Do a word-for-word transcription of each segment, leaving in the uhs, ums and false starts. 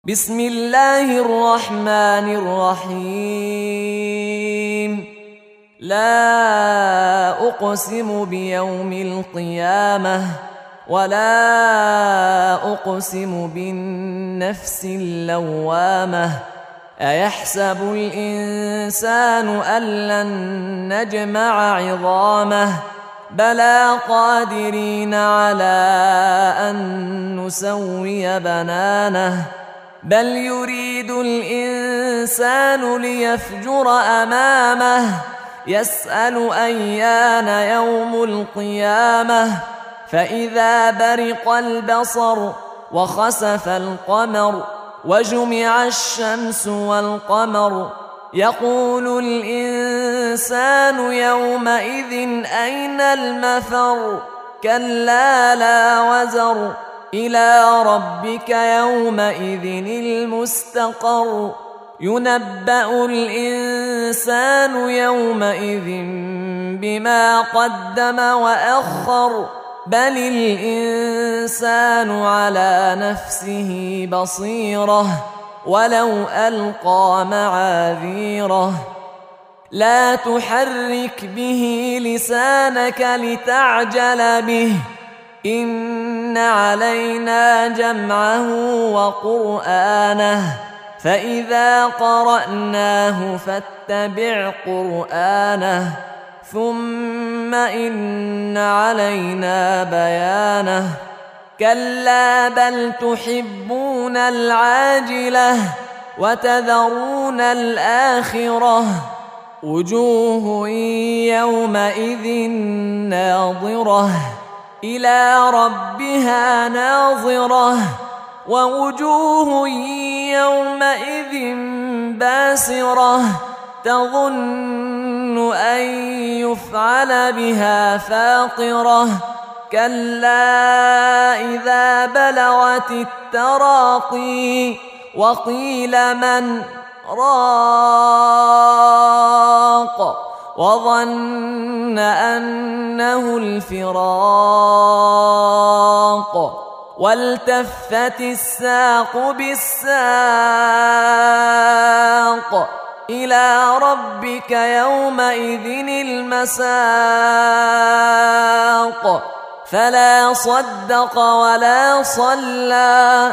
بسم الله الرحمن الرحيم. لا أقسم بيوم القيامة ولا أقسم بالنفس اللوامة. أيحسب الإنسان أن لن نجمع عظامه بلى قادرين على أن نسوي بنانه بل يريد الإنسان ليفجر أمامه يسأل أيان يوم القيامة فإذا برق البصر وخسف القمر وجمع الشمس والقمر يقول الإنسان يومئذ أين المفر كلا لا وزر إلى ربك يومئذ المستقر ينبأ الإنسان يومئذ بما قدم وأخر بل الإنسان على نفسه بصيرة ولو ألقى معاذيره لا تحرك به لسانك لتعجل به إن علينا جمعه وقرآنه فإذا قرأناه فاتبع قرآنه ثم إن علينا بيانه كلا بل تحبون العاجلة وتذرون الآخرة وجوه يومئذ ناظرة إلى ربها ناظرة ووجوه يومئذ باسرة تظن أن يفعل بها فاقرة كلا إذا بلغت التراقي وقيل من راق وظن أنه الفراق والتفت الساق بالساق إلى ربك يومئذ المساق فلا صدق ولا صلى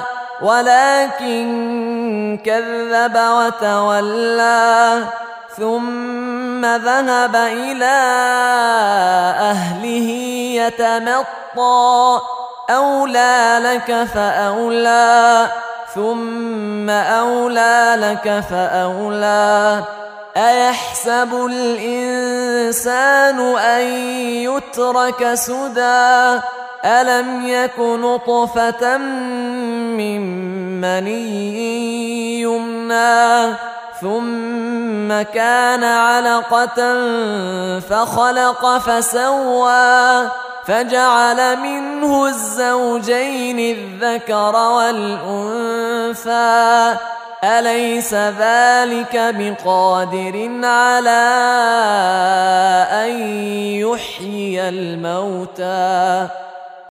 ولكن كذب وتولى ثم ذهب إلى أهله يتمطى أولى لك فأولى ثم أولى لك فأولى أيحسب الإنسان أن يترك سدى ألم يك نطفة من مني يمنى ثم كان علقة فخلق فسوى فجعل منه الزوجين الذكر والأنثى أليس ذلك بقادر على أن يحيي الموتى